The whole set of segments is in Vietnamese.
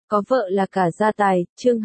Có vợ là cả gia tài, chương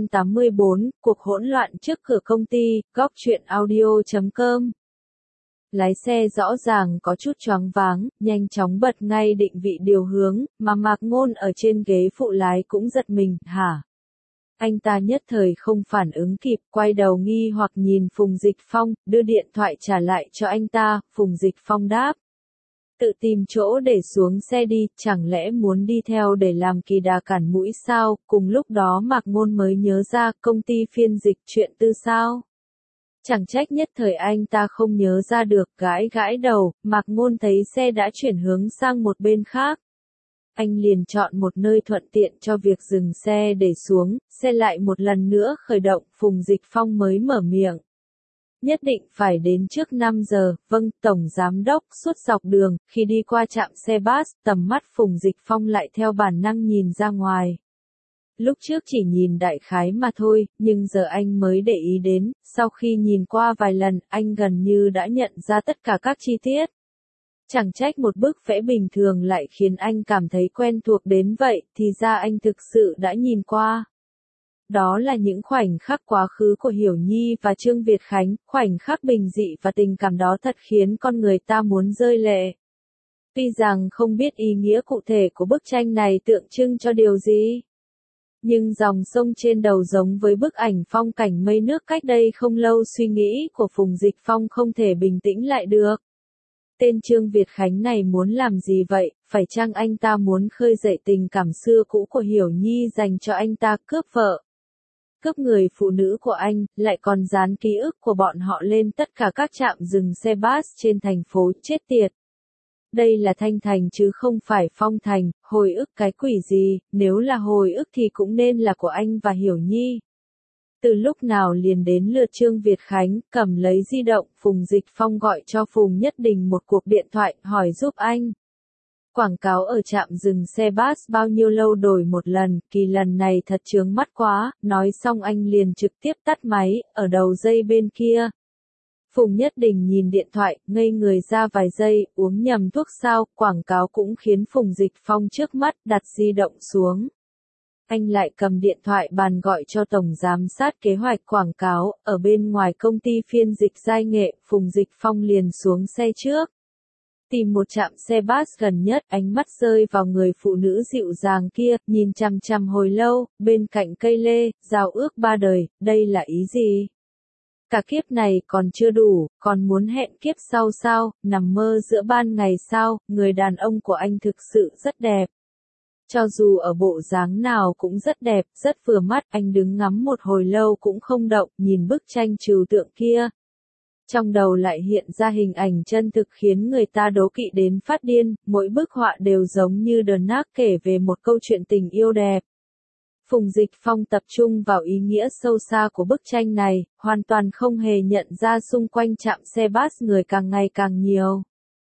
284, cuộc hỗn loạn trước cửa công ty, góc truyện audio.com. Lái xe rõ ràng có chút choáng váng, nhanh chóng bật ngay định vị điều hướng, mà Mạc Ngôn ở trên ghế phụ lái cũng giật mình, hả? Anh ta nhất thời không phản ứng kịp, quay đầu nghi hoặc nhìn Phùng Dịch Phong, đưa điện thoại trả lại cho anh ta, Phùng Dịch Phong đáp. Tự tìm chỗ để xuống xe đi, chẳng lẽ muốn đi theo để làm kỳ đà cản mũi sao? Cùng lúc đó Mạc Ngôn mới nhớ ra công ty phiên dịch chuyện tư sao? Chẳng trách nhất thời anh ta không nhớ ra được, gãi gãi đầu, Mạc Ngôn thấy xe đã chuyển hướng sang một bên khác. Anh liền chọn một nơi thuận tiện cho việc dừng xe để xuống, xe lại một lần nữa khởi động, Phùng Dịch Phong mới mở miệng. Nhất định phải đến trước 5 giờ, vâng, Tổng Giám Đốc. Suốt dọc đường, khi đi qua trạm xe bus, tầm mắt Phùng Dịch Phong lại theo bản năng nhìn ra ngoài. Lúc trước chỉ nhìn đại khái mà thôi, nhưng giờ anh mới để ý đến, sau khi nhìn qua vài lần, anh gần như đã nhận ra tất cả các chi tiết. Chẳng trách một bức vẽ bình thường lại khiến anh cảm thấy quen thuộc đến vậy, thì ra anh thực sự đã nhìn qua. Đó là những khoảnh khắc quá khứ của Hiểu Nhi và Trương Việt Khánh, khoảnh khắc bình dị và tình cảm đó thật khiến con người ta muốn rơi lệ. Tuy rằng không biết ý nghĩa cụ thể của bức tranh này tượng trưng cho điều gì, nhưng dòng sông trên đầu giống với bức ảnh phong cảnh mây nước cách đây không lâu, suy nghĩ của Phùng Dịch Phong không thể bình tĩnh lại được. Tên Trương Việt Khánh này muốn làm gì vậy, phải chăng anh ta muốn khơi dậy tình cảm xưa cũ của Hiểu Nhi dành cho anh ta, cướp vợ, cướp người phụ nữ của anh, lại còn dán ký ức của bọn họ lên tất cả các trạm dừng xe bus trên thành phố, chết tiệt. Đây là Thanh Thành chứ không phải Phong Thành, hồi ức cái quỷ gì, nếu là hồi ức thì cũng nên là của anh và Hiểu Nhi. Từ lúc nào liền đến lượt Trương Việt Khánh, cầm lấy di động, Phùng Dịch Phong gọi cho Phùng Nhất Đình một cuộc điện thoại, hỏi giúp anh. Quảng cáo ở trạm dừng xe bus bao nhiêu lâu đổi một lần, kỳ lần này thật chướng mắt quá, nói xong anh liền trực tiếp tắt máy, ở đầu dây bên kia. Phùng Nhất Đình nhìn điện thoại, ngây người ra vài giây, uống nhầm thuốc sao, quảng cáo cũng khiến Phùng Dịch Phong trước mắt, đặt di động xuống. Anh lại cầm điện thoại bàn gọi cho Tổng Giám sát kế hoạch quảng cáo, ở bên ngoài công ty phiên dịch Giai Nghệ, Phùng Dịch Phong liền xuống xe trước. Tìm một trạm xe bus gần nhất, ánh mắt rơi vào người phụ nữ dịu dàng kia, nhìn chằm chằm hồi lâu, bên cạnh cây lê, giao ước 3 đời, đây là ý gì? Cả kiếp này còn chưa đủ, còn muốn hẹn kiếp sau sao, nằm mơ giữa ban ngày sao, người đàn ông của anh thực sự rất đẹp. Cho dù ở bộ dáng nào cũng rất đẹp, rất vừa mắt, anh đứng ngắm một hồi lâu cũng không động, nhìn bức tranh trừu tượng kia. Trong đầu lại hiện ra hình ảnh chân thực khiến người ta đố kỵ đến phát điên, mỗi bức họa đều giống như The Knack kể về một câu chuyện tình yêu đẹp. Phùng Dịch Phong tập trung vào ý nghĩa sâu xa của bức tranh này, hoàn toàn không hề nhận ra xung quanh trạm xe bus người càng ngày càng nhiều.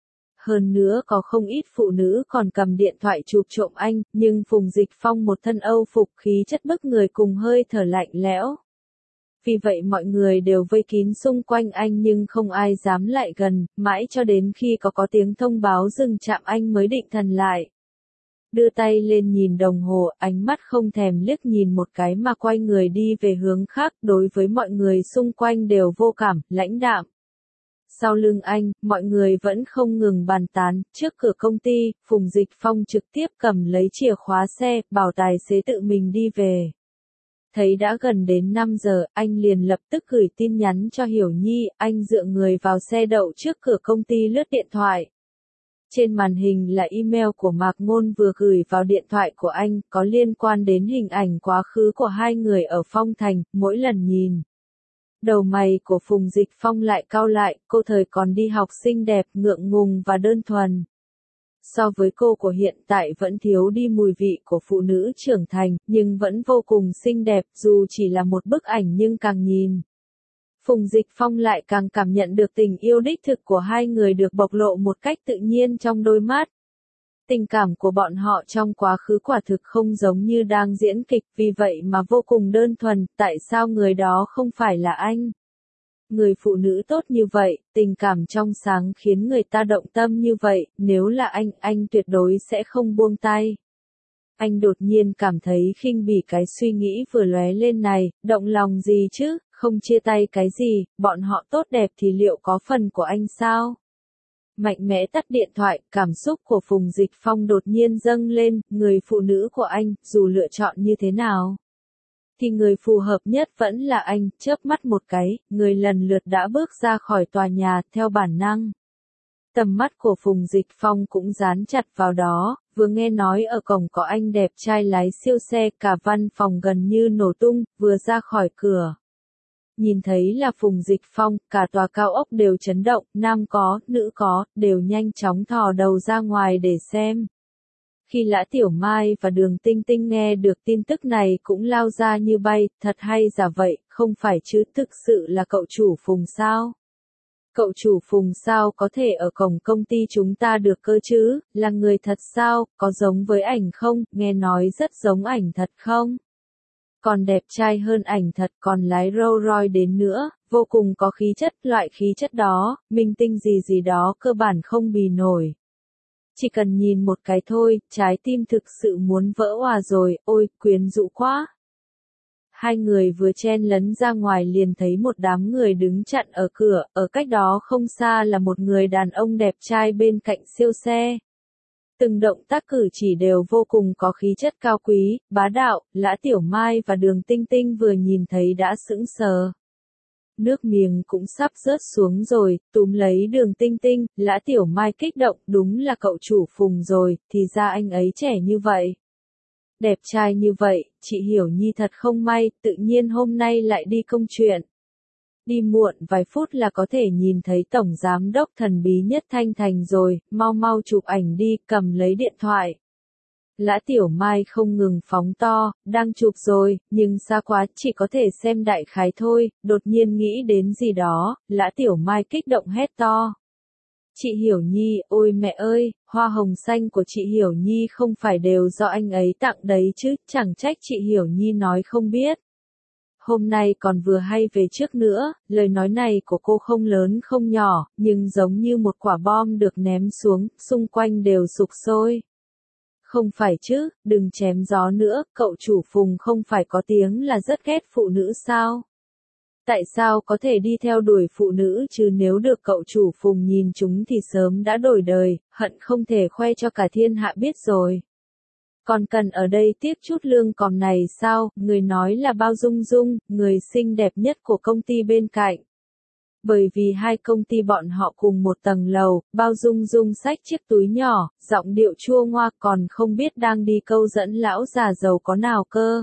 Hơn nữa có không ít phụ nữ còn cầm điện thoại chụp trộm anh, nhưng Phùng Dịch Phong một thân Âu phục khí chất bức người cùng hơi thở lạnh lẽo. Vì vậy mọi người đều vây kín xung quanh anh nhưng không ai dám lại gần, mãi cho đến khi có tiếng thông báo dừng trạm anh mới định thần lại. Đưa tay lên nhìn đồng hồ, ánh mắt không thèm liếc nhìn một cái mà quay người đi về hướng khác, đối với mọi người xung quanh đều vô cảm, lãnh đạm. Sau lưng anh, mọi người vẫn không ngừng bàn tán, trước cửa công ty, Phùng Dịch Phong trực tiếp cầm lấy chìa khóa xe, bảo tài xế tự mình đi về. Thấy đã gần đến 5 giờ, anh liền lập tức gửi tin nhắn cho Hiểu Nhi, anh dựa người vào xe đậu trước cửa công ty lướt điện thoại. Trên màn hình là email của Mạc Ngôn vừa gửi vào điện thoại của anh, có liên quan đến hình ảnh quá khứ của hai người ở Phong Thành, mỗi lần nhìn. Đầu mày của Phùng Dịch Phong lại cau lại, cô thời còn đi học xinh đẹp, ngượng ngùng và đơn thuần. So với cô của hiện tại vẫn thiếu đi mùi vị của phụ nữ trưởng thành, nhưng vẫn vô cùng xinh đẹp, dù chỉ là một bức ảnh nhưng càng nhìn. Phùng Dịch Phong lại càng cảm nhận được tình yêu đích thực của hai người được bộc lộ một cách tự nhiên trong đôi mắt. Tình cảm của bọn họ trong quá khứ quả thực không giống như đang diễn kịch, vì vậy mà vô cùng đơn thuần, tại sao người đó không phải là anh? Người phụ nữ tốt như vậy, tình cảm trong sáng khiến người ta động tâm như vậy, nếu là anh tuyệt đối sẽ không buông tay. Anh đột nhiên cảm thấy khinh bỉ cái suy nghĩ vừa lóe lên này, động lòng gì chứ, không chia tay cái gì, bọn họ tốt đẹp thì liệu có phần của anh sao? Mạnh mẽ tắt điện thoại, cảm xúc của Phùng Dịch Phong đột nhiên dâng lên, người phụ nữ của anh, dù lựa chọn như thế nào, thì người phù hợp nhất vẫn là anh, chớp mắt một cái, người lần lượt đã bước ra khỏi tòa nhà, theo bản năng. Tầm mắt của Phùng Dịch Phong cũng dán chặt vào đó, vừa nghe nói ở cổng có anh đẹp trai lái siêu xe, cả văn phòng gần như nổ tung, vừa ra khỏi cửa. Nhìn thấy là Phùng Dịch Phong, cả tòa cao ốc đều chấn động, nam có, nữ có, đều nhanh chóng thò đầu ra ngoài để xem. Khi Lã Tiểu Mai và Đường Tinh Tinh nghe được tin tức này cũng lao ra như bay, thật hay giả vậy, không phải chứ, thực sự là cậu chủ Phùng sao? Cậu chủ Phùng sao có thể ở cổng công ty chúng ta được cơ chứ, là người thật sao, có giống với ảnh không, nghe nói rất giống ảnh thật không? Còn đẹp trai hơn ảnh thật, còn lái Rolls Royce đến nữa, vô cùng có khí chất, loại khí chất đó, minh tinh gì gì đó cơ bản không bì nổi. Chỉ cần nhìn một cái thôi, trái tim thực sự muốn vỡ òa rồi, ôi, quyến rũ quá. Hai người vừa chen lấn ra ngoài liền thấy một đám người đứng chặn ở cửa, ở cách đó không xa là một người đàn ông đẹp trai bên cạnh siêu xe. Từng động tác cử chỉ đều vô cùng có khí chất cao quý, bá đạo, Lã Tiểu Mai và Đường Tinh Tinh vừa nhìn thấy đã sững sờ. Nước miếng cũng sắp rớt xuống rồi, túm lấy Đường Tinh Tinh, Lã Tiểu Mai kích động, đúng là cậu chủ Phùng rồi, thì ra anh ấy trẻ như vậy. Đẹp trai như vậy, chị Hiểu Nhi thật không may, tự nhiên hôm nay lại đi công chuyện. Đi muộn vài phút là có thể nhìn thấy Tổng Giám đốc thần bí nhất Thanh Thành rồi, mau mau chụp ảnh đi, cầm lấy điện thoại. Lã Tiểu Mai không ngừng phóng to, đang chụp rồi, nhưng xa quá, chỉ có thể xem đại khái thôi, đột nhiên nghĩ đến gì đó, Lã Tiểu Mai kích động hét to. Chị Hiểu Nhi, ôi mẹ ơi, hoa hồng xanh của chị Hiểu Nhi không phải đều do anh ấy tặng đấy chứ, chẳng trách chị Hiểu Nhi nói không biết. Hôm nay còn vừa hay về trước nữa, lời nói này của cô không lớn không nhỏ, nhưng giống như một quả bom được ném xuống, xung quanh đều sục sôi. Không phải chứ, đừng chém gió nữa, cậu chủ Phùng không phải có tiếng là rất ghét phụ nữ sao? Tại sao có thể đi theo đuổi phụ nữ chứ, nếu được cậu chủ Phùng nhìn chúng thì sớm đã đổi đời, hận không thể khoe cho cả thiên hạ biết rồi. Còn cần ở đây tiếc chút lương còm này sao, người nói là Bao Dung Dung, người xinh đẹp nhất của công ty bên cạnh. Bởi vì hai công ty bọn họ cùng một tầng lầu, Bao Dung Dung xách chiếc túi nhỏ, giọng điệu chua ngoa, còn không biết đang đi câu dẫn lão già giàu có nào cơ.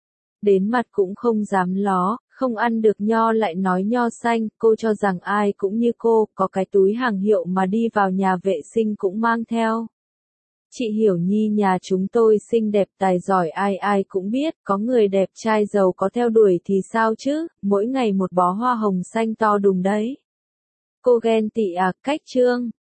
Đến mặt cũng không dám ló, không ăn được nho lại nói nho xanh, cô cho rằng ai cũng như cô, có cái túi hàng hiệu mà đi vào nhà vệ sinh cũng mang theo. Chị Hiểu Nhi nhà chúng tôi xinh đẹp tài giỏi ai ai cũng biết, có người đẹp trai giàu có theo đuổi thì sao chứ, mỗi ngày một bó hoa hồng xanh to đùng đấy. Cô ghen tị à, cách trương.